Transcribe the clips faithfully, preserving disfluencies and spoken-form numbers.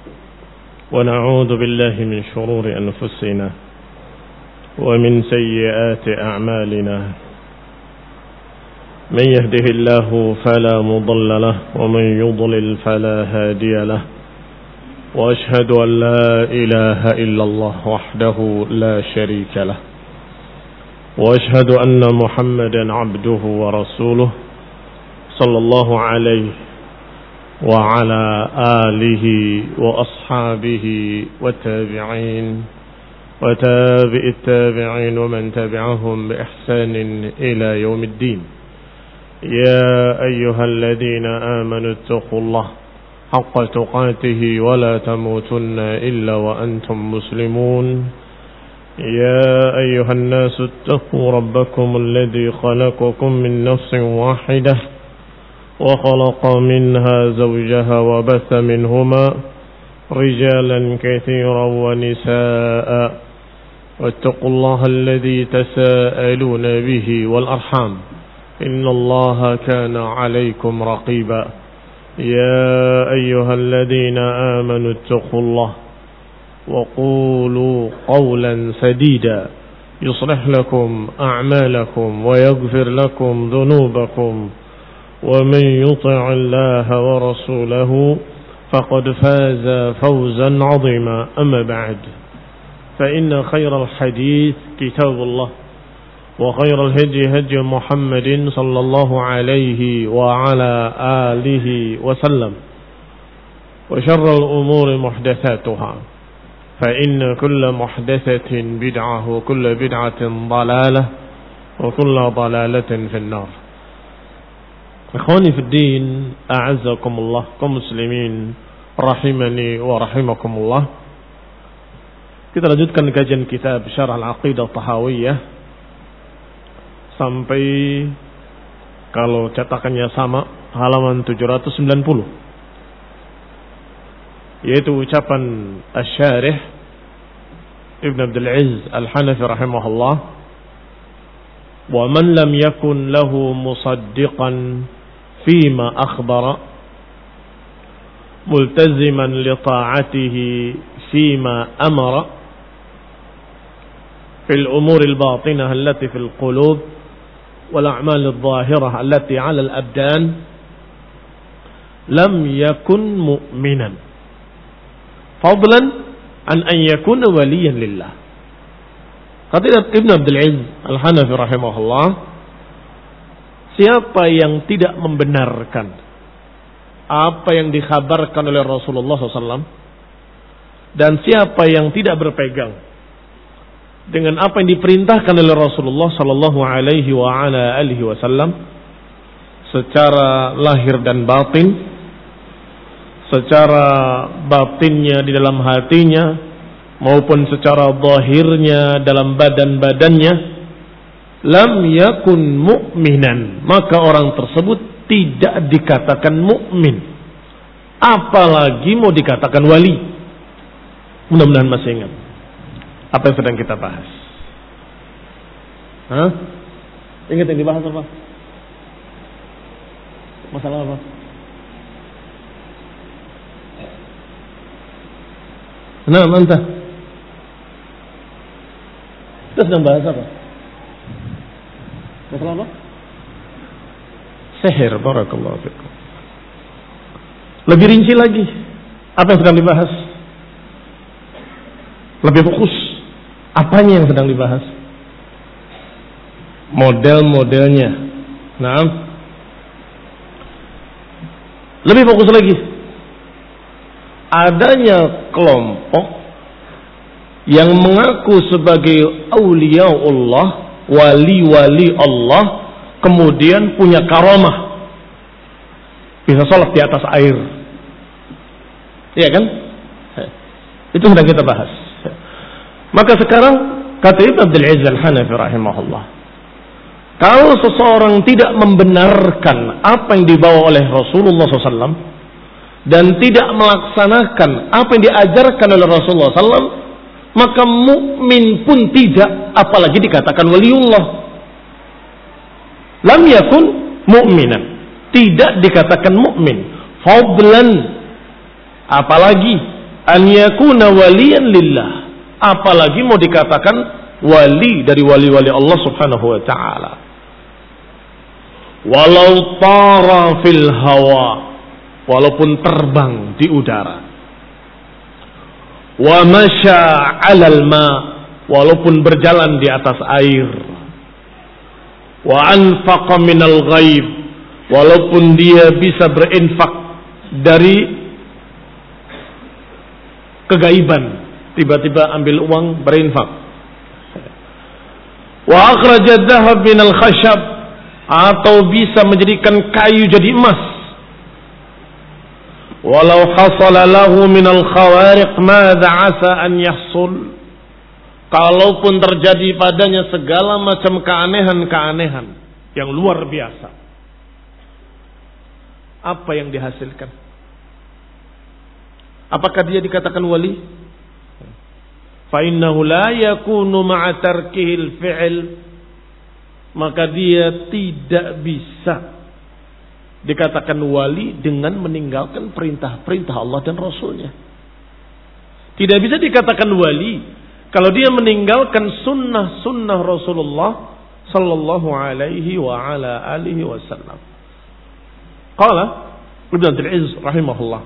ونعوذ بالله من شرور أنفسنا ومن سيئات أعمالنا من يهده الله فلا مضل له ومن يضلل فلا هادي له وأشهد أن لا إله إلا الله وحده لا شريك له وأشهد أن محمدا عبده ورسوله صلى الله عليه وعلى آله وأصحابه والتابعين وتابع التابعين ومن تبعهم بإحسان إلى يوم الدين. يا أيها الذين آمنوا اتقوا الله حق تقاته ولا تموتن إلا وأنتم مسلمون. يا أيها الناس اتقوا ربكم الذي خلقكم من نفس واحدة وخلق منها زوجها وبث منهما رجالا كثيرا ونساء واتقوا الله الذي تساءلون به والأرحام إن الله كان عليكم رقيبا. يا أيها الذين آمنوا اتقوا الله وقولوا قولا سديدا يصلح لكم أعمالكم ويغفر لكم ذنوبكم ومن يطع الله ورسوله فقد فاز فوزا عظيما. أما بعد فإن خير الحديث كتاب الله وخير الهدي هدي محمد صلى الله عليه وعلى آله وسلم وشر الأمور محدثاتها فإن كل محدثة بدعة وكل بدعة ضلالة وكل ضلالة في النار. Ikhwani fi din, a'azzakumullah, kaum muslimin rahimani wa rahimakumullah. Kita lanjutkan kajian kitab Syarah Al-Aqidah Tahawiyah sampai, kalau cetakannya sama, halaman tujuh ratus sembilan puluh, yaitu ucapan Asy-Syarih Ibn Abdul Aziz Al-Hanafi rahimahullah, wa man lam yakun lahu musaddiqan فيما أخبر ملتزما لطاعته فيما أمر في الأمور الباطنة التي في القلوب والأعمال الظاهرة التي على الأبدان لم يكن مؤمنا فضلا عن أن يكون وليا لله. Kata Ibn Abdul Aziz Al-Hanafi rahimahullah, siapa yang tidak membenarkan apa yang dikhabarkan oleh Rasulullah shallallahu alaihi wasallam, dan siapa yang tidak berpegang dengan apa yang diperintahkan oleh Rasulullah shallallahu alaihi wasallam secara lahir dan batin, secara batinnya di dalam hatinya maupun secara zahirnya dalam badan-badannya, lam yakun mu'minan, maka orang tersebut tidak dikatakan mukmin, apalagi mau dikatakan wali. Mudah-mudahan masih ingat apa yang sedang kita bahas. Hah? Ingat yang dibahas apa? Masalah apa? Nah, mantap. Kita sedang bahas apa? Masalah apa? Sihir. Barakallahu fikum. Lebih rinci lagi, apa yang sedang dibahas? Lebih fokus, apanya yang sedang dibahas? Model-modelnya. Nah, lebih fokus lagi, adanya kelompok yang mengaku sebagai auliyaullah, wali-wali Allah, kemudian punya karamah, bisa sholat di atas air, iya kan? Itu sedang kita bahas. Maka sekarang kata Ibn Abdul Aziz Al-Hanafi rahimahullah, kalau seseorang tidak membenarkan apa yang dibawa oleh Rasulullah shallallahu alaihi wasallam dan tidak melaksanakan apa yang diajarkan oleh Rasulullah shallallahu alaihi wasallam, maka mukmin pun tidak, apalagi dikatakan waliullah. Lam yakun mu'minan, tidak dikatakan mukmin. Fadlan, apalagi an yakuna waliyan lillah, apalagi mau dikatakan wali dari wali-wali Allah Subhanahu wa taala. Walau tara fil hawa, walaupun terbang di udara. Wa masya 'alal ma, walaupun berjalan di atas air. Wa anfaqa minal ghaib, walaupun dia bisa berinfak dari kegaiban, tiba-tiba ambil uang berinfak. Wa akhraja dhahab minal khashab, atau bisa menjadikan kayu jadi emas. Walau hasala lahu minal khawariq madza asa an yahsul, kalaupun terjadi padanya segala macam keanehan-keanehan yang luar biasa, apa yang dihasilkan? Apakah dia dikatakan wali? Fa innahu la yakunu ma'a tarkihil fi'l, maka dia tidak bisa dikatakan wali dengan meninggalkan perintah-perintah Allah dan Rasulnya. Tidak bisa dikatakan wali kalau dia meninggalkan sunnah-sunnah Rasulullah sallallahu alaihi wa ala alihi wasallam. Qala Ibnu Abdul Aziz rahimahullah,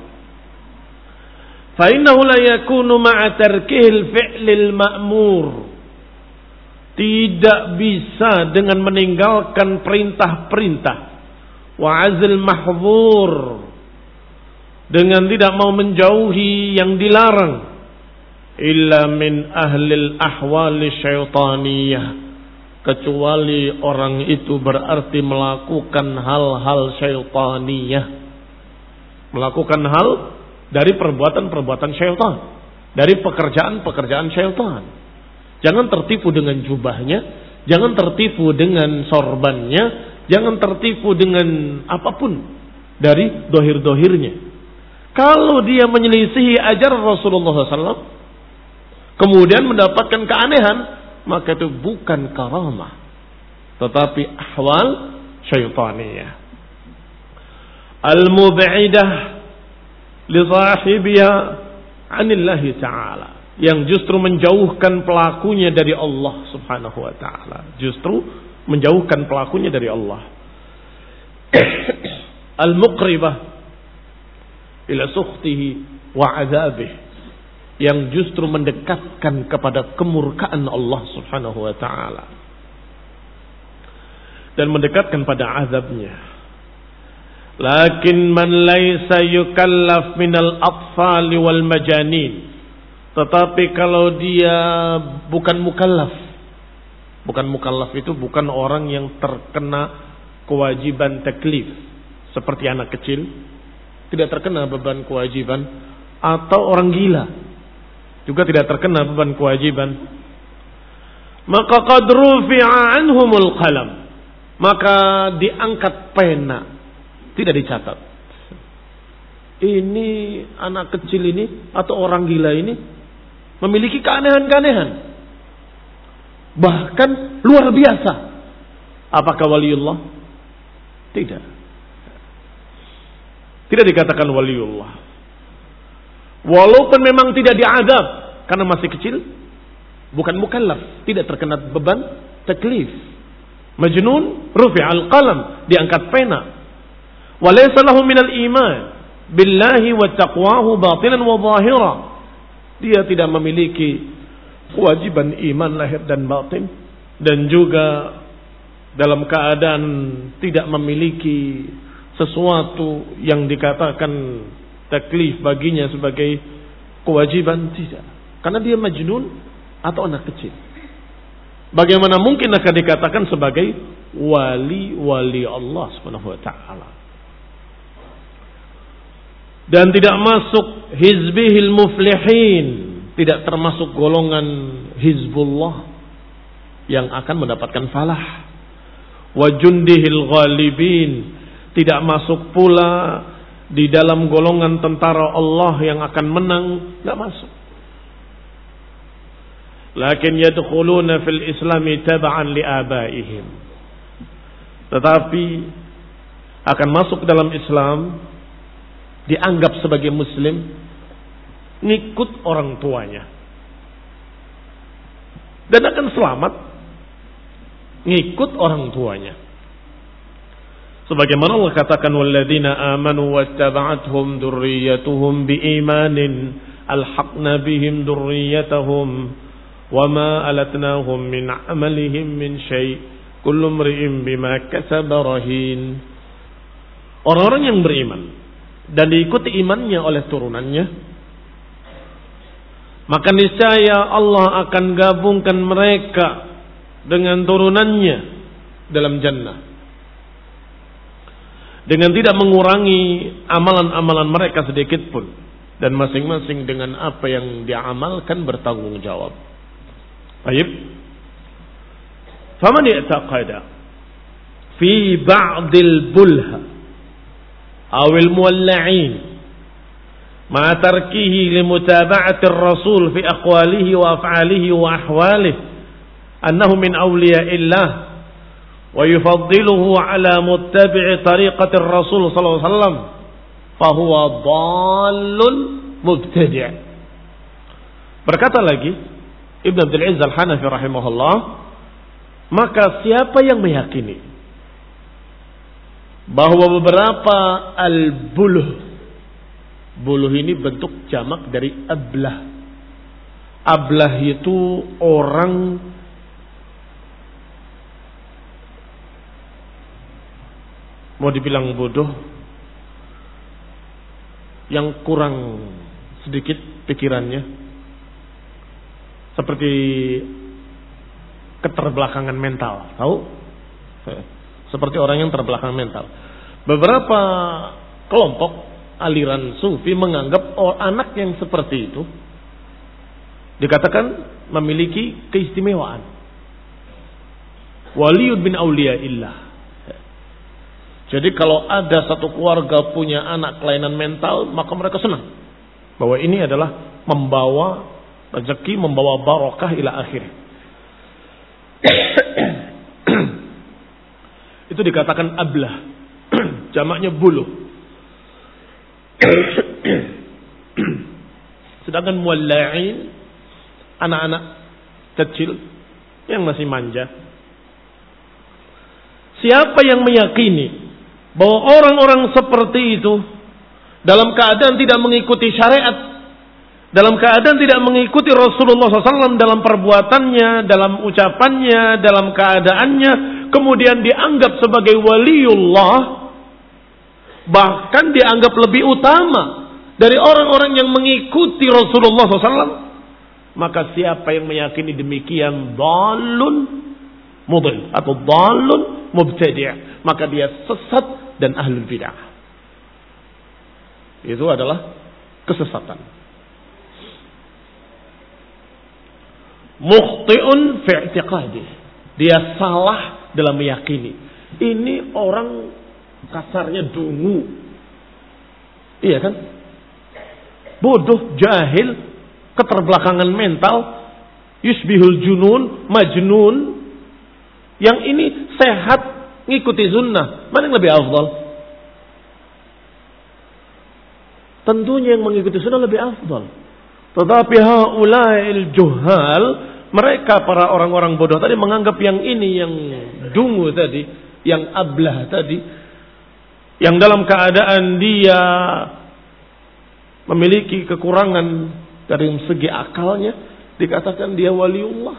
fa innahu la yakunu ma'a tarkihil fi'lil ma'mur, tidak bisa dengan meninggalkan perintah-perintah, wa azil mahdzur, dengan tidak mau menjauhi yang dilarang, illa min ahlil ahwali syaitaniyah, kecuali orang itu berarti melakukan hal-hal syaitaniyah, melakukan hal dari perbuatan-perbuatan syaitan, dari pekerjaan-pekerjaan syaitan. Jangan tertipu dengan jubahnya, jangan tertipu dengan sorbannya, jangan tertipu dengan apapun dari dohir-dohirnya. Kalau dia menyelisihi ajaran Rasulullah sallallahu alaihi wasallam, kemudian mendapatkan keanehan, maka itu bukan karamah, tetapi ahwal syaitaniyah. Al-mub'idah li sahibiha 'anillahi ta'ala, yang justru menjauhkan pelakunya dari Allah Subhanahu wa taala, justru menjauhkan pelakunya dari Allah. Al-muqribah ila sukhtihi wa 'adzabih, yang justru mendekatkan kepada kemurkaan Allah Subhanahu wa taala dan mendekatkan pada azabnya. Lakin man laisa yukallaf minal atfal wal majanin, tetapi kalau dia bukan mukallaf, bukan mukallaf itu bukan orang yang terkena kewajiban taklif seperti anak kecil, tidak terkena beban kewajiban, atau orang gila juga tidak terkena beban kewajiban, maka qad rufi'a anhumul qalam, maka diangkat pena, tidak dicatat. Ini anak kecil ini atau orang gila ini memiliki keanehan-keanehan, bahkan luar biasa. Apakah waliullah? Tidak. Tidak dikatakan waliullah. Walaupun memang tidak diazab karena masih kecil, bukan mukallaf, tidak terkena beban taklif. Majnun, rufi'al qalam, diangkat pena. Wa laysa lahu minal iman billahi wa taqwahu batinan wa zahira, dia tidak memiliki kewajiban iman lahir dan batin, dan juga dalam keadaan tidak memiliki sesuatu yang dikatakan taklif baginya sebagai kewajiban, tidak, karena dia majnun atau anak kecil. Bagaimana mungkin akan dikatakan sebagai wali-wali Allah Subhanahu wa taala? Dan tidak masuk hizbihil muflihin, tidak termasuk golongan Hizbullah yang akan mendapatkan falah. Wa jundihil ghalibin, tidak masuk pula di dalam golongan tentara Allah yang akan menang, tidak masuk. Lakin yadkhuluna fil islami tab'an li abaihim, tetapi akan masuk dalam Islam, dianggap sebagai muslim ngikut orang tuanya. Dan akan selamat ngikut orang tuanya. Sebagaimana Allah katakan, walladzina amanu wattaba'athum dzurriyyatuhum biimanin alhaqna bihim dzurriyyatahum wama alatnahum min amalihim min syai' kullu imri'in bima kasaba rahin. Orang-orang yang beriman dan diikuti imannya oleh turunannya, maka niscaya Allah akan gabungkan mereka dengan turunannya dalam jannah, dengan tidak mengurangi amalan-amalan mereka sedikit pun, dan masing-masing dengan apa yang diamalkan bertanggung jawab. Baik. Faman i'taqada fi ba'dil bulha awil muwalla'in ma tarkihi limutaba'ati ar-rasul fi aqwalihi wa af'alihi wa ahwalihi annahu min awliya'illah wa yufaddiluhu ala muttabi'i tariqati ar-rasul sallallahu alaihi wasallam fa huwa dhallun mubtadi'. Berkata lagi Ibn Abdul Aziz Al-Hanafi rahimahullah, maka siapa yang meyakini bahwa beberapa al-buluh, buluh ini bentuk jamak dari ablah. Ablah itu orang mau dibilang bodoh, yang kurang sedikit pikirannya, seperti keterbelakangan mental, tahu? Seperti orang yang terbelakang mental. Beberapa kelompok aliran sufi menganggap oh, anak yang seperti itu dikatakan memiliki keistimewaan. Waliyud bin awliyaillah. Jadi kalau ada satu keluarga punya anak kelainan mental, maka mereka senang bahwa ini adalah membawa rezeki, membawa barokah ila akhir. Itu dikatakan ablah. Jamaknya buluh. Sedangkan muwalla'in, anak-anak kecil yang masih manja. Siapa yang meyakini bahwa orang-orang seperti itu dalam keadaan tidak mengikuti syariat, dalam keadaan tidak mengikuti Rasulullah shallallahu alaihi wasallam dalam perbuatannya, dalam ucapannya, dalam keadaannya, kemudian dianggap sebagai waliullah, bahkan dianggap lebih utama dari orang-orang yang mengikuti Rasulullah shallallahu alaihi wasallam, maka siapa yang meyakini demikian dhalun mudil atau dhalun mubtadi', maka dia sesat dan ahlul bid'ah. Itu adalah kesesatan. Mukhti'un fi i'tiqadi, dia salah dalam meyakini. Ini orang kasarnya dungu, iya kan? Bodoh, jahil, keterbelakangan mental, yusbihul junun, majnun. Yang ini sehat, ngikuti sunnah, mana yang lebih afdal? Tentunya yang mengikuti sunnah lebih afdal. Tetapi haula'il juhal, mereka para orang-orang bodoh tadi menganggap yang ini, yang dungu tadi, yang ablah tadi, yang dalam keadaan dia memiliki kekurangan dari segi akalnya, dikatakan dia waliullah.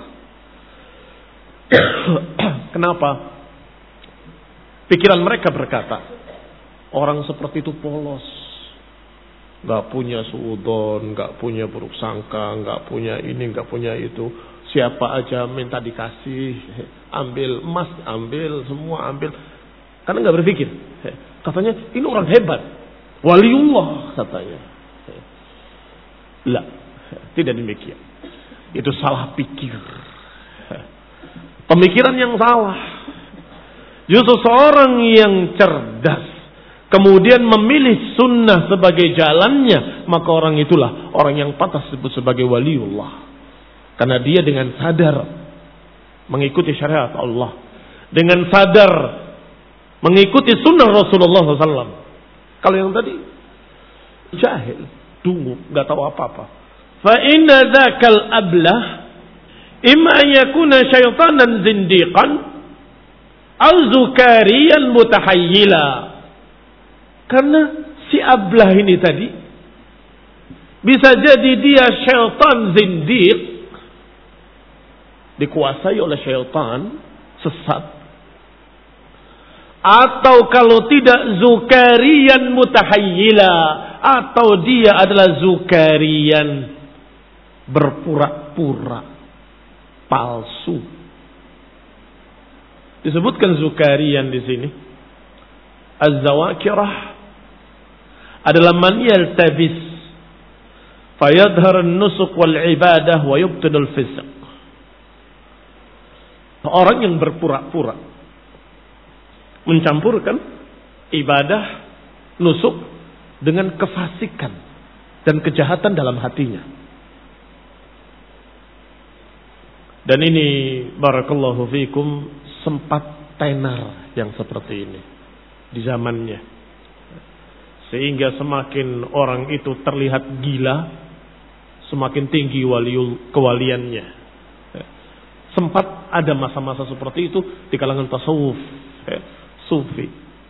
Kenapa? Pikiran mereka berkata, orang seperti itu polos, gak punya suudon, gak punya buruk sangka, gak punya ini, gak punya itu. Siapa aja minta dikasih, ambil emas, ambil semua, ambil. Karena gak berpikir. Katanya ini orang hebat, waliullah katanya. Lah, tidak demikian. Itu salah pikir, pemikiran yang salah. Justru seorang yang cerdas kemudian memilih sunnah sebagai jalannya, maka orang itulah orang yang pantas disebut sebagai waliullah. Karena dia dengan sadar mengikuti syariat Allah, dengan sadar mengikuti sunnah Rasulullah shallallahu alaihi wasallam. Kalau yang tadi jahil, dungu, nggak tahu apa-apa. Fa inna dzakal ablah imma an yakuna syaitanan zindiqan aw zukariyan mutahayyila. Karena si ablah ini tadi bisa jadi dia syaitan zindiq, dikuasai oleh syaitan, sesat. Atau kalau tidak zukariyan mutahayyila, atau dia adalah zukariyan, berpura-pura, palsu. Disebutkan zukariyan di sini. Az-zawakirah adalah man yaltabis fayadhhar an-nusuk wal ibadah wa yubtilul fisq. Orang yang berpura-pura mencampurkan ibadah, nusuk dengan kefasikan dan kejahatan dalam hatinya. Dan ini barakallahu fikum sempat tenar yang seperti ini di zamannya. Sehingga semakin orang itu terlihat gila, semakin tinggi waliul kewaliannya. Sempat ada masa-masa seperti itu di kalangan tasawuf, ya, sufi.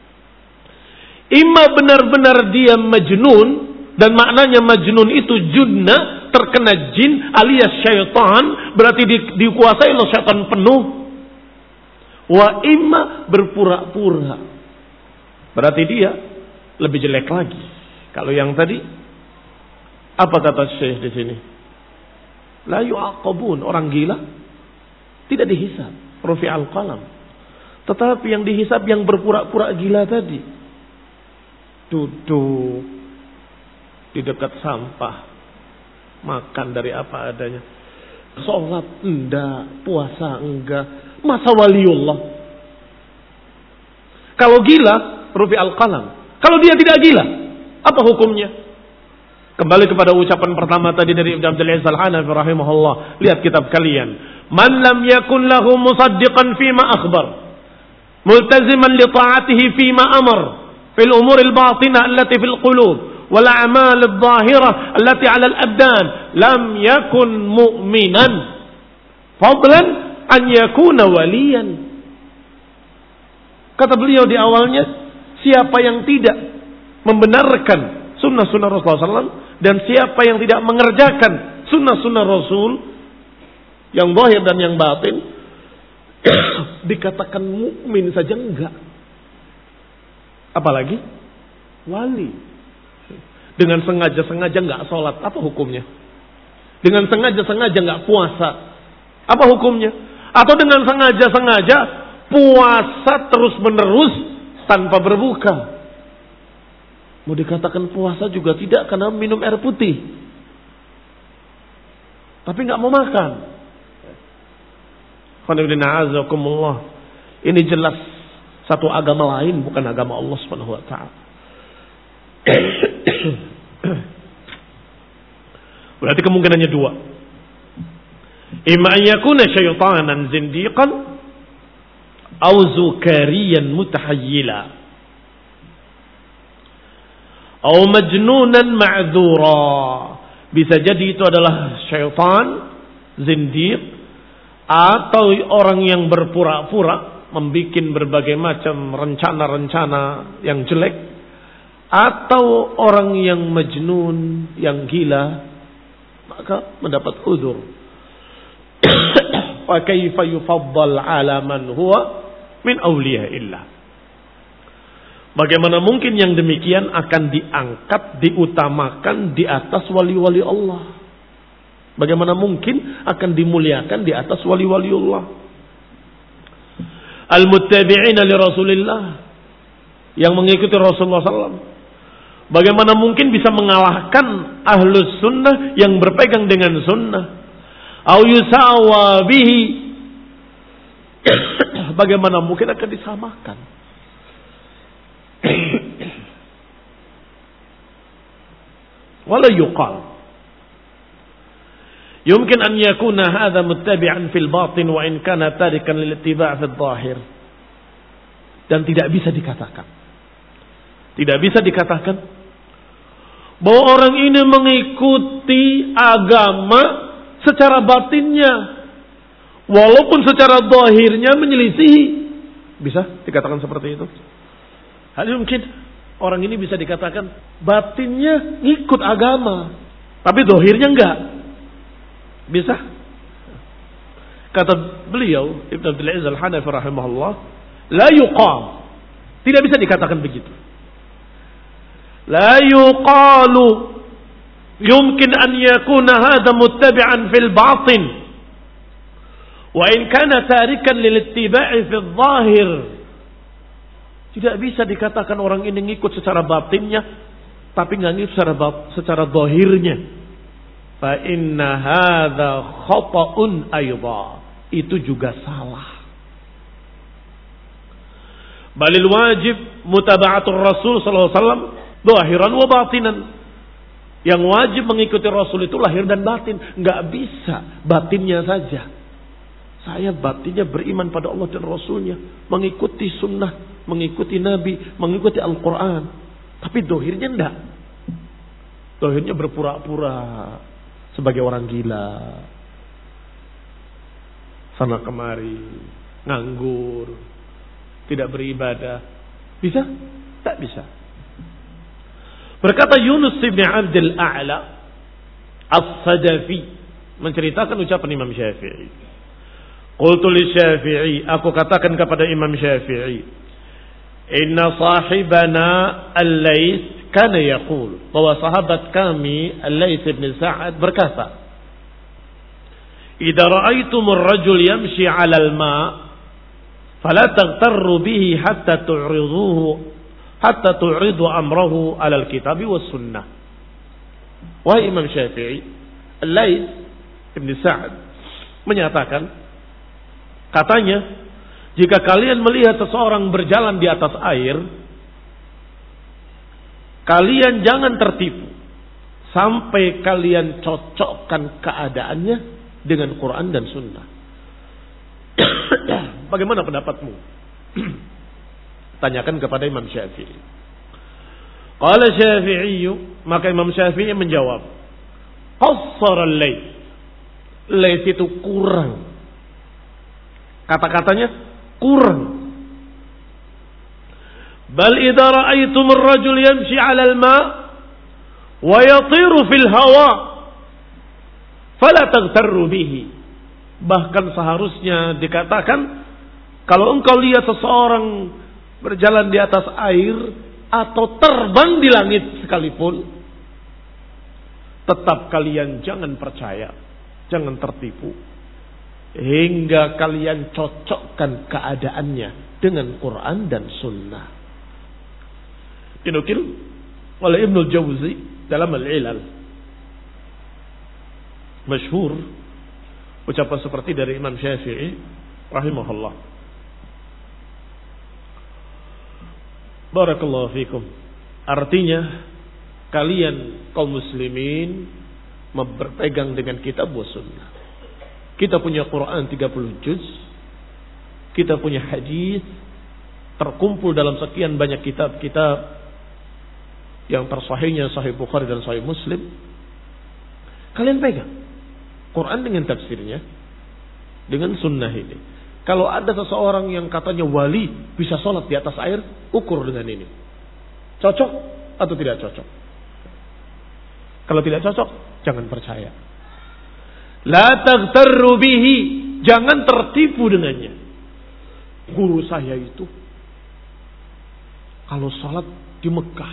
Ima benar-benar dia majnun, dan maknanya majnun itu junna, terkena jin alias syaitan, berarti di, dikuasai oleh syaitan penuh. Wa imma berpura-pura, berarti dia lebih jelek lagi. Kalau yang tadi, apa kata Syekh di sini? La yu'aqabun, orang gila tidak dihisab, rufi'al qalam. Tetapi yang dihisab yang berpura-pura gila tadi, duduk di dekat sampah, makan dari apa adanya, sholat enggak, puasa enggak, masa waliullah. Kalau gila, rufi'al qalam. Kalau dia tidak gila, apa hukumnya? Kembali kepada ucapan pertama tadi dari Ibnu Abdul Aziz Al-Hanafi rahimahullah. Lihat kitab kalian. Man lam yakun lahu musaddiqan fima akhbar, multaziman li ta'atihi fima amar, fil umur al-batinah allati fil qulub, wal a'mal adh-dhahirah allati 'ala al-abdan, lam yakun mu'minan fadlan an yakuna waliyan. Kata beliau di awalnya, siapa yang tidak membenarkan sunnah-sunnah Rasulullah sallallahu alaihi wasallam dan siapa yang tidak mengerjakan sunnah-sunnah Rasul yang zahir dan yang batin, dikatakan mukmin saja enggak, apalagi wali. Dengan sengaja-sengaja enggak sholat, apa hukumnya? Dengan sengaja-sengaja enggak puasa, apa hukumnya? Atau dengan sengaja-sengaja puasa terus-menerus tanpa berbuka, mau dikatakan puasa juga tidak, karena minum air putih tapi enggak mau makan. Ini jelas satu agama lain, bukan agama Allah Subhanahu wa taala. Berarti kemungkinannya dua. Imma an yakuna syaitanan zindiqan aw zukariyan mutahayyila aw majnunan ma'dzura. Bisa jadi itu adalah syaitan zindiq, atau orang yang berpura-pura membikin berbagai macam rencana-rencana yang jelek, atau orang yang majnun, yang gila, maka mendapat udzur. Fa kaifa yufaddal 'ala man huwa min awliyaillah. Bagaimana mungkin yang demikian akan diangkat, diutamakan di atas wali-wali Allah? Bagaimana mungkin akan dimuliakan di atas wali-waliullah? Al-muttabi'ina li Rasulillah, yang mengikuti Rasulullah sallallahu alaihi wasallam. Bagaimana mungkin bisa mengalahkan ahlus sunnah yang berpegang dengan sunnah? Au yusawa bihi, bagaimana mungkin akan disamakan? Wala yuqal yumkin an yakuna hadha muttabi'an fil batin wa in kana tarikan lil ittiba' fil zahir. Dan tidak bisa dikatakan, tidak bisa dikatakan bahwa orang ini mengikuti agama secara batinnya, walaupun secara zahirnya menyelisihi. Bisa dikatakan seperti itu? Hal mungkin orang ini bisa dikatakan batinnya ngikut agama, tapi zahirnya enggak. Bisa? Kata beliau Ibnu Abdul Aziz Al-Hanafi rahimahullah, la yuqam. Tidak bisa dikatakan begitu. La yuqalu yumkin an yakuna hadha muttabi'an fil batin wa in kana tarikan lil ittiba'i fil zahir. Tidak bisa dikatakan orang ini ngikut secara batinnya tapi enggak ngikut secara secara zahirnya. Fa inna hadza khata'un aidha. Itu juga salah. Balil wajib mutaba'atur Rasul sallallahu alaihi wasallam zahiran wa batinan. Yang wajib mengikuti Rasul itu lahir dan batin. Enggak bisa batinnya saja. Saya batinnya beriman pada Allah dan Rasulnya, mengikuti sunnah, mengikuti Nabi, mengikuti Al-Quran. Tapi dohirnya enggak. Dohirnya berpura-pura sebagai orang gila. Sana kemari, nganggur, tidak beribadah. Bisa? Tak bisa. Berkata Yunus bin Abdul A'la As-Sadafi menceritakan ucapan Imam Syafi'i. Qultu li Syafi'i, aku katakan kepada Imam Syafi'i, inna sahibana Al-Laits kana yaqul, bahwa sahabat kami Al-Laits bin Sa'ad berkata, idza ra'aitumur rajul yamshi 'alal ma' fala taghtarru bihi hatta tu'riduhu hatta tu'ridu amrahu 'alal kitabi was sunnah. Wahai Imam Syafi'i, Al-Laits bin Sa'ad menyatakan, katanya, jika kalian melihat seseorang berjalan di atas air, kalian jangan tertipu sampai kalian cocokkan keadaannya dengan Quran dan Sunnah. Bagaimana pendapatmu? Tanyakan kepada Imam Syafi'i. Qala Syafi'i, maka Imam Syafi'i menjawab, qassara al-Laits. Laits itu kurang. Kata-katanya kurang. Bal idza ra'aytum ar-rajul yamshi 'ala al-ma' wa yatiru fil hawa fala taghtarru bihi. Bahkan seharusnya dikatakan, kalau engkau lihat seseorang berjalan di atas air atau terbang di langit sekalipun, tetap kalian jangan percaya, jangan tertipu hingga kalian cocokkan keadaannya dengan Quran dan Sunnah. Dinukil oleh Ibnu Jauzi dalam Al-Ilal. Masyhur ucapan seperti dari Imam Syafi'i rahimahullah. Barakallahu fikum. Artinya kalian kaum muslimin berpegang dengan kitab wa sunnah. Kita punya Quran tiga puluh juz, kita punya hadis terkumpul dalam sekian banyak kitab-kitab yang tersahihnya Sahih Bukhari dan Sahih Muslim. Kalian pegang Quran dengan tafsirnya, dengan sunnah ini. Kalau ada seseorang yang katanya wali bisa sholat di atas air, ukur dengan ini. Cocok atau tidak cocok? Kalau tidak cocok, jangan percaya. La taghtarru bihi, jangan tertipu dengannya. Guru saya itu kalau sholat di Mekah,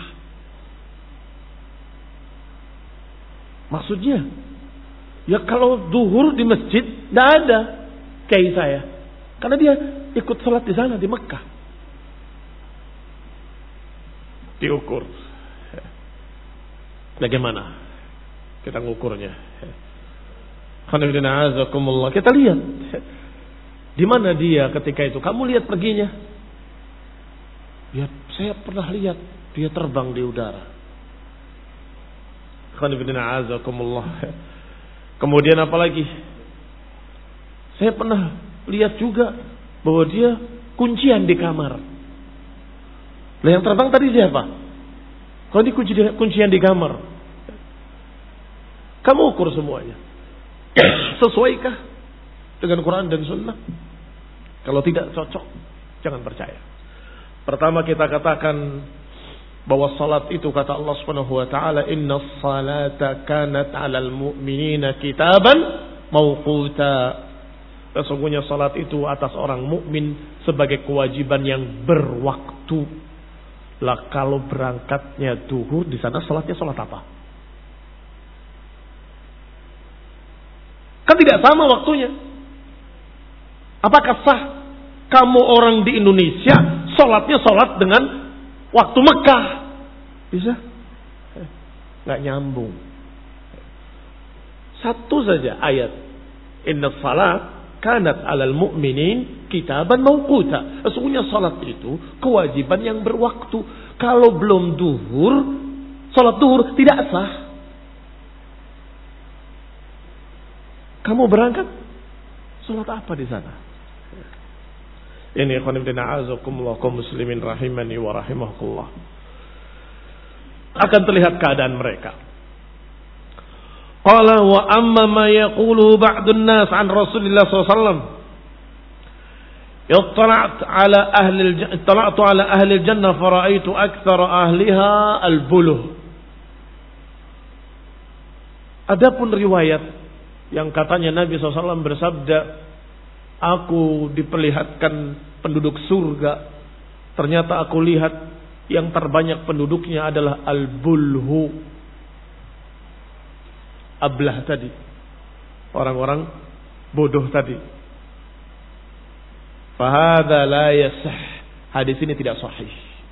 maksudnya ya kalau zuhur di masjid tidak ada kayak saya, karena dia ikut sholat di sana di Mekah. Diukur. Bagaimana kita ngukurnya? Kita lihat di mana dia ketika itu. Kamu lihat perginya? Ya, saya pernah lihat dia terbang di udara. Kemudian apa lagi? Saya pernah lihat juga bahwa dia kuncian di kamar. Lah yang terbang tadi siapa? Kalau dia kunci, kuncian di kamar, Kamu ukur semuanya. Sesuaikah dengan Quran dan Sunnah? Kalau tidak cocok, jangan percaya. Pertama kita katakan bahwa salat itu kata Allah Subhanahu wa taala, "Innas salata kanat 'alal mu'minina kitaban mauquta." Sesungguhnya salat itu atas orang mukmin sebagai kewajiban yang berwaktu. Lah kalau berangkatnya duhur, di sana salatnya salat apa? Kan tidak sama waktunya. Apakah sah kamu orang di Indonesia salatnya salat dengan waktu Mekah? Bisa? Nggak nyambung. Satu saja ayat. Inna salat kanat alal mu'minin kitaban mauquta. Sesungguhnya salat itu kewajiban yang berwaktu. Kalau belum duhur, salat duhur tidak sah. Kamu berangkat, salat apa di sana? Ini ikhwan fillah a'azakumullah kaum muslimin rahimani wa rahimakumullah. Akan terlihat keadaan mereka. Qala wa amma ma yaquluhu ba'dun nas an Rasulillah sallallahu alaihi wasallam. Ittala'tu ala ahli ittala'tu ala ahli al-jannah fara'aitu aktsara ahliha al-buluh. Adapun riwayat yang katanya Nabi sallallahu alaihi wasallam bersabda, aku diperlihatkan penduduk surga, ternyata aku lihat yang terbanyak penduduknya adalah al-bulhu, ablah tadi, orang-orang bodoh tadi. Fahadha la yasah, hadis ini tidak sahih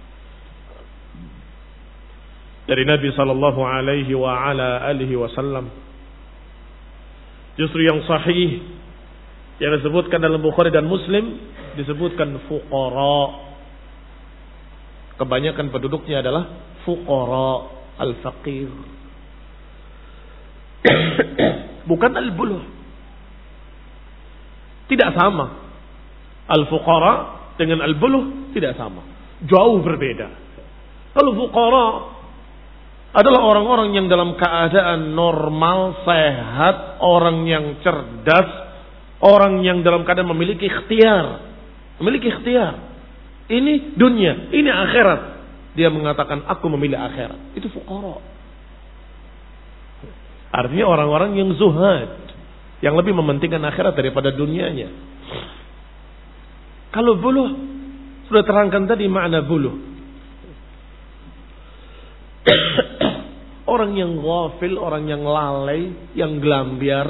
dari Nabi sallallahu alaihi wa ala alihi wasallam. Justru yang sahih yang disebutkan dalam Bukhari dan Muslim disebutkan fuqara. Kebanyakan penduduknya adalah fuqara, al-faqir. Bukan al-buluh. Tidak sama. Al-fuqara dengan al-buluh tidak sama. Jauh berbeda. Kalau fuqara adalah orang-orang yang dalam keadaan normal, sehat, orang yang cerdas, orang yang dalam keadaan memiliki ikhtiar. Memiliki ikhtiar. Ini dunia, ini akhirat. Dia mengatakan aku memilih akhirat. Itu fuqara. Artinya orang-orang yang zuhad, yang lebih mementingkan akhirat daripada dunianya. Kalau buluh, sudah terangkan tadi makna buluh. Orang yang ghafil, orang yang lalai, yang gelambiar,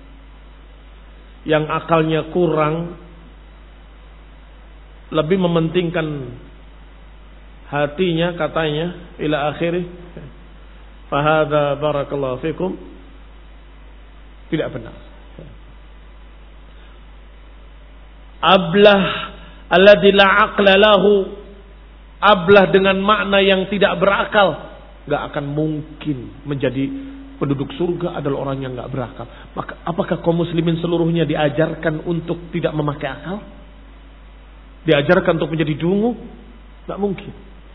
yang akalnya kurang, lebih mementingkan hatinya katanya ila akhirih. Fahadha barakallahu fikum, tidak benar. Ablah alladzi la aqla lahu, ablah dengan makna yang tidak berakal. Gak akan mungkin menjadi penduduk surga adalah orang yang gak berakal. Maka apakah kaum muslimin seluruhnya diajarkan untuk tidak memakai akal? Diajarkan untuk menjadi dungu? Gak mungkin.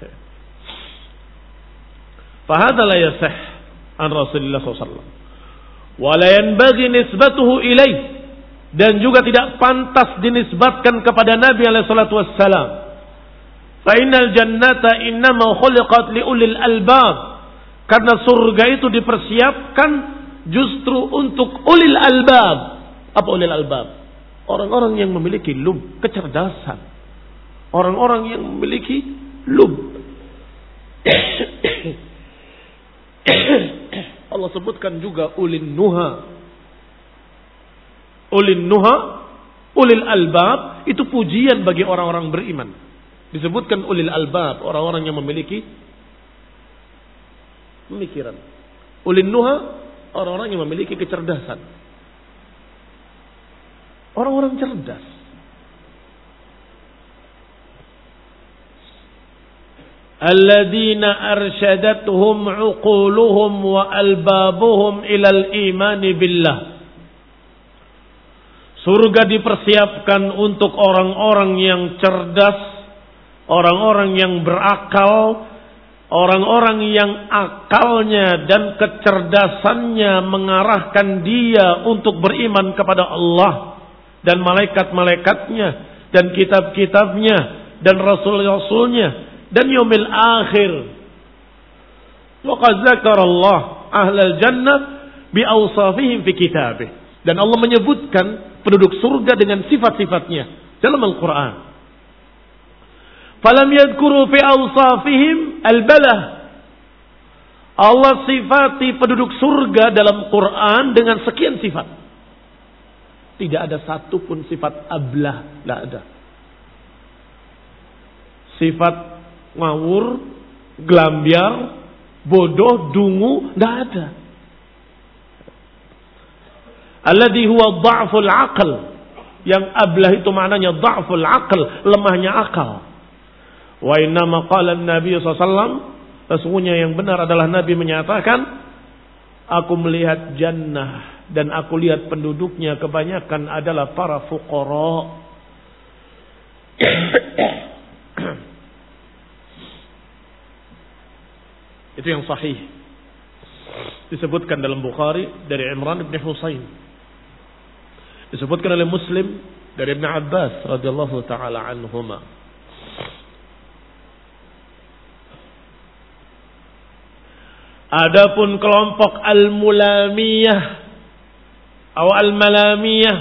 Fahadha la yasih an Rasulullah sallallahu alaihi wasallam. Wa la yanbaghi nisbatuhu ilaih, dan juga tidak pantas dinisbatkan kepada Nabi alaihi salatu wassalam. Fa innal jannata innama khuliqat li ulil albab, karena surga itu dipersiapkan justru untuk ulil albab. Apa ulil albab? Orang-orang yang memiliki lub, kecerdasan. Orang-orang yang memiliki lub. Allah sebutkan juga ulil nuha. Ulil nuha, ulil albab, itu pujian bagi orang-orang beriman. Disebutkan ulil albab, orang-orang yang memiliki pemikiran. Ulil nuha, orang-orang yang memiliki kecerdasan. Orang-orang cerdas. Alladzina arsyadathum uquluhum wa albabuhum ilal imani billah. Surga dipersiapkan untuk orang-orang yang cerdas, orang-orang yang berakal, Orang-orang yang akalnya dan kecerdasannya mengarahkan dia untuk beriman kepada Allah dan malaikat-malaikatnya dan kitab-kitabnya dan rasul-rasulnya dan yaumil akhir. Waqad zakarallah ahlal jannah biawsafihim fi kitabih. Dan Allah menyebutkan penduduk surga dengan sifat-sifatnya dalam Al-Quran. Falam yadhkuru fi awsafihim al-balah. Allah sifati penduduk surga dalam Quran dengan sekian sifat. Tidak ada satu pun sifat ablah, tidak ada. Sifat ngawur, gelambiar, bodoh, dungu, tidak ada. Alladhi huwa dha'ful aql. Yang ablah itu maknanya dha'ful aql, lemahnya akal. Wa inna maqala Nabi sallallahu alaihi wasallam, sesungguhnya yang benar adalah Nabi menyatakan, aku melihat jannah dan aku lihat penduduknya kebanyakan adalah para fuqara. Itu yang sahih. Disebutkan dalam Bukhari dari Imran bin Husain. Disebutkan oleh Muslim dari Ibn Abbas radhiyallahu taala anhuma. Adapun kelompok al-mulamiyah atau al-malamiyah,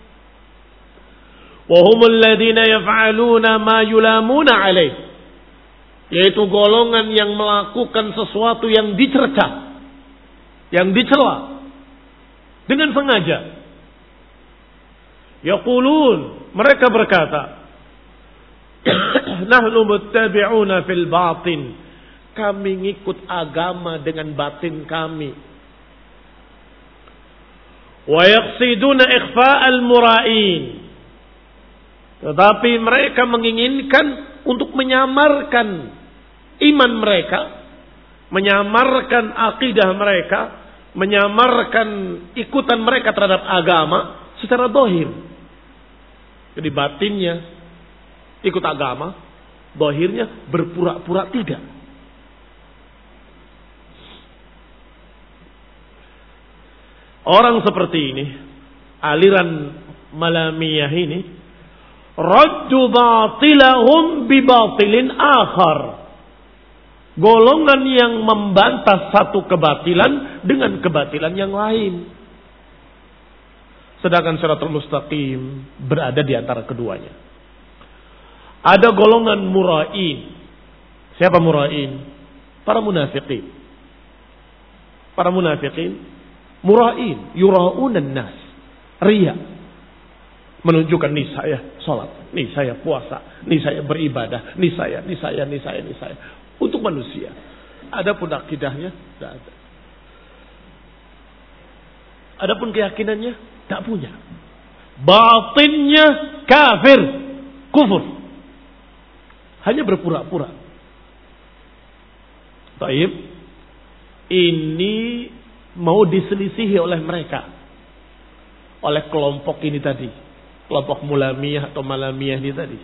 wa humul ladina yaf'aluna ma yulamuna alaih, yaitu golongan yang melakukan sesuatu yang dicerca, yang dicela dengan sengaja. Yaqulun, mereka berkata, nahnu muttabi'una fil batin, kami ngikut agama dengan batin kami. Wa yaqsiduna ikhfa'al mura'in, tetapi mereka menginginkan untuk menyamarkan iman mereka, menyamarkan akidah mereka, menyamarkan ikutan mereka terhadap agama secara zahir. Jadi batinnya ikut agama, zahirnya berpura-pura tidak. Orang seperti ini, aliran malamiyah ini, raddu batilahum bi batilin akhar. Golongan yang membantah satu kebatilan dengan kebatilan yang lain. Sedangkan Shiratul Mustaqim berada di antara keduanya. Ada golongan mura'in. Siapa mura'in? Para munafiqin. Para munafiqin mura'in, yura'unan nas, riya, menunjukkan nih saya sholat, nih saya puasa, nih saya beribadah, nih saya, nih saya, nih saya, nih saya, untuk manusia. Adapun akidahnya tidak ada. Adapun keyakinannya tidak punya. Batinnya kafir, kufur, hanya berpura-pura. Taib, ini mau diselisihi oleh mereka, oleh kelompok ini tadi, kelompok mulamiyah atau malamiyah ini tadi.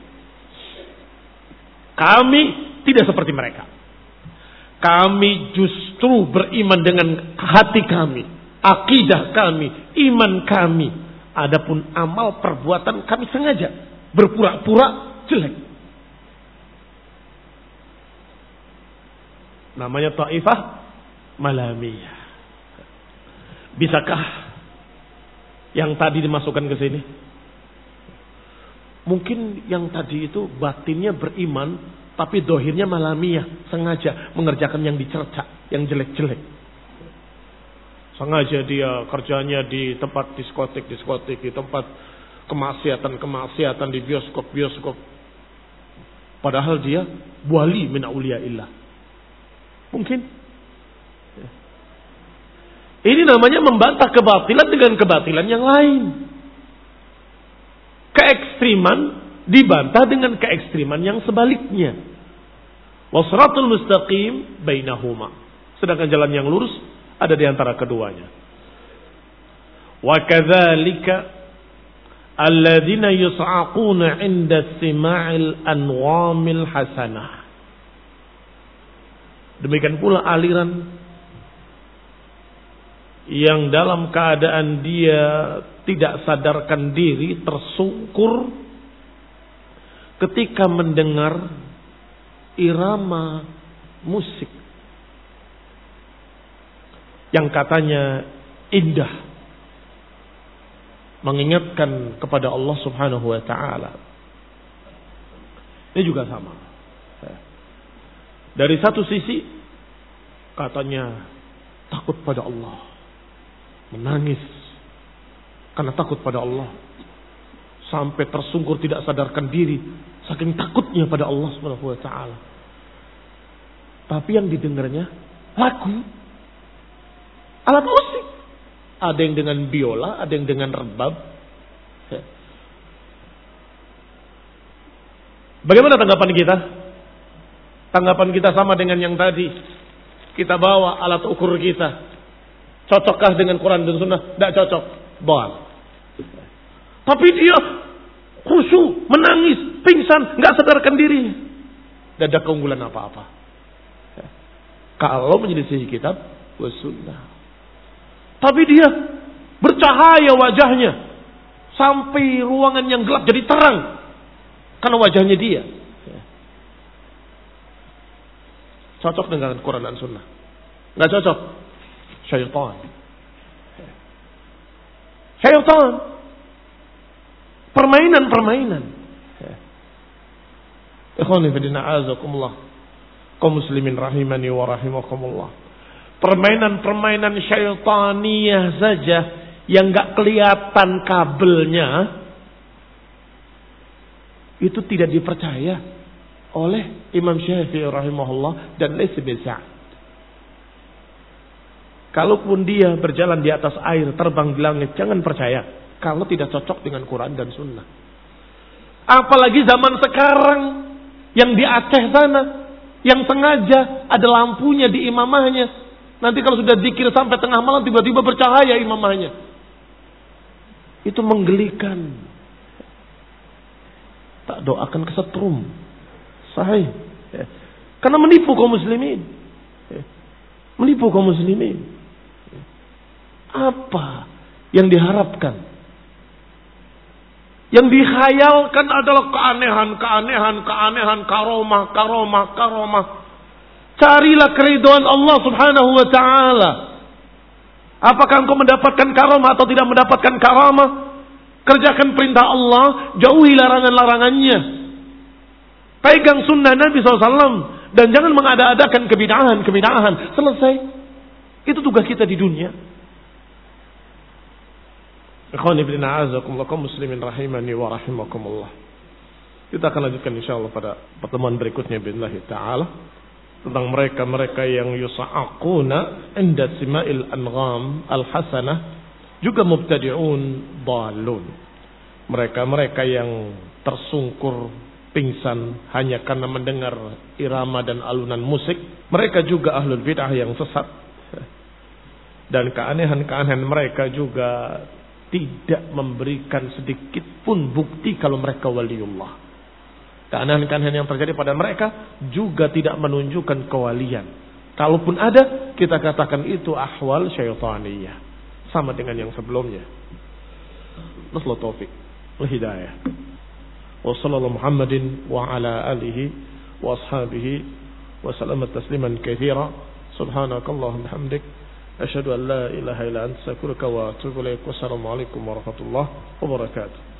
Kami tidak seperti mereka. Kami justru beriman dengan hati kami, akidah kami, iman kami. Adapun amal perbuatan kami sengaja berpura-pura jelek. Namanya taifah malamiyah. Bisakah yang tadi dimasukkan ke sini? Mungkin yang tadi itu batinnya beriman, tapi dohirnya malamiyah, sengaja mengerjakan yang dicerca, yang jelek-jelek. Sengaja dia kerjanya di tempat diskotik-diskotik, di tempat kemaksiatan-kemaksiatan, di bioskop-bioskop. Padahal dia wali min auliyaillah. Mungkin. Ini namanya membantah kebatilan dengan kebatilan yang lain. Keekstriman dibantah dengan keekstriman yang sebaliknya. Wasratul mustaqim bainahuma. Sedangkan jalan yang lurus ada di antara keduanya. Wa kadzalika alladzina yus'aquna 'inda istima'il anwamil hasanah. Demikian pula aliran yang dalam keadaan dia tidak sadarkan diri, tersungkur ketika mendengar irama musik yang katanya indah, mengingatkan kepada Allah Subhanahu wa taala. Ini juga sama. Dari satu sisi katanya takut pada Allah, menangis karena takut pada Allah, sampai tersungkur tidak sadarkan diri saking takutnya pada Allah Subhanahu wa taala. Tapi yang didengarnya lagu, alat musik. Ada yang dengan biola, ada yang dengan rebab. Bagaimana tanggapan kita? Tanggapan kita sama dengan yang tadi. Kita bawa alat ukur kita. Cocokkah dengan Quran dan Sunnah? Tidak cocok. Bal. Tapi dia khusyuk, menangis, pingsan, nggak sadarkan diri. Tidak ada keunggulan apa-apa. Kalau menyelisih kitab wa sunnah. Tapi dia bercahaya wajahnya sampai ruangan yang gelap jadi terang karena wajahnya dia. Cocok dengan Quran dan Sunnah? Nggak cocok. Syaitan. Syaitan. Permainan-permainan. Ikhwani fillah, a'azakumullah. Kaum muslimin rahimani wa rahimakumullah. Permainan-permainan syaitaniyah saja yang nggak kelihatan kabelnya itu tidak dipercaya oleh Imam Syafi'i rahimahullah dan Laits bin Sa'd. Kalaupun dia berjalan di atas air, terbang di langit, jangan percaya kalau tidak cocok dengan Quran dan Sunnah. Apalagi zaman sekarang yang di Aceh sana, yang sengaja ada lampunya di imamahnya. Nanti kalau sudah zikir sampai tengah malam tiba-tiba bercahaya imamahnya. Itu menggelikan. Tak doakan kesetrum. Sahih. Ya. Karena menipu kaum muslimin. Ya. Menipu kaum muslimin. Ya. Apa yang diharapkan? Yang dikhayalkan adalah keanehan, keanehan, keanehan, karomah, karomah, karomah. Carilah keridhaan Allah Subhanahu wa taala. Apakah engkau mendapatkan karomah atau tidak mendapatkan karamah? Kerjakan perintah Allah, jauhi larangan-larangannya. Pegang sunnah Nabi shallallahu alaihi wasallam dan jangan mengada-adakan kebid'ahan-kebid'ahan. Selesai. Itu tugas kita di dunia. Ikhwani fillah, a'azakumullah, kaum muslimin rahimani wa rahimakumullah. Kita akan lanjutkan insyaallah pada pertemuan berikutnya billahi taala tentang mereka-mereka yang yusa'aquna inda sima'il angham al-hasanah, juga mubtadi'un dhalun. Mereka-mereka yang tersungkur pingsan hanya karena mendengar irama dan alunan musik. Mereka juga ahlul bid'ah yang sesat. Dan keanehan-keanehan mereka juga tidak memberikan sedikit pun bukti kalau mereka waliullah. Keanehan-keanehan yang terjadi pada mereka juga tidak menunjukkan kewalian. Kalaupun ada, kita katakan itu ahwal syaitaniyah. Sama dengan yang sebelumnya. Nasallahu taufiq wal hidayah. Wa sallallahu Muhammadin wa ala alihi wa ashabihi wa sallama tasliman katsira. Subhanakallahumma hamdik asyhadu an la ilaha illa anta astaghfiruka wa atubu ilaik. Wassalamu alaikum warahmatullahi wabarakatuh.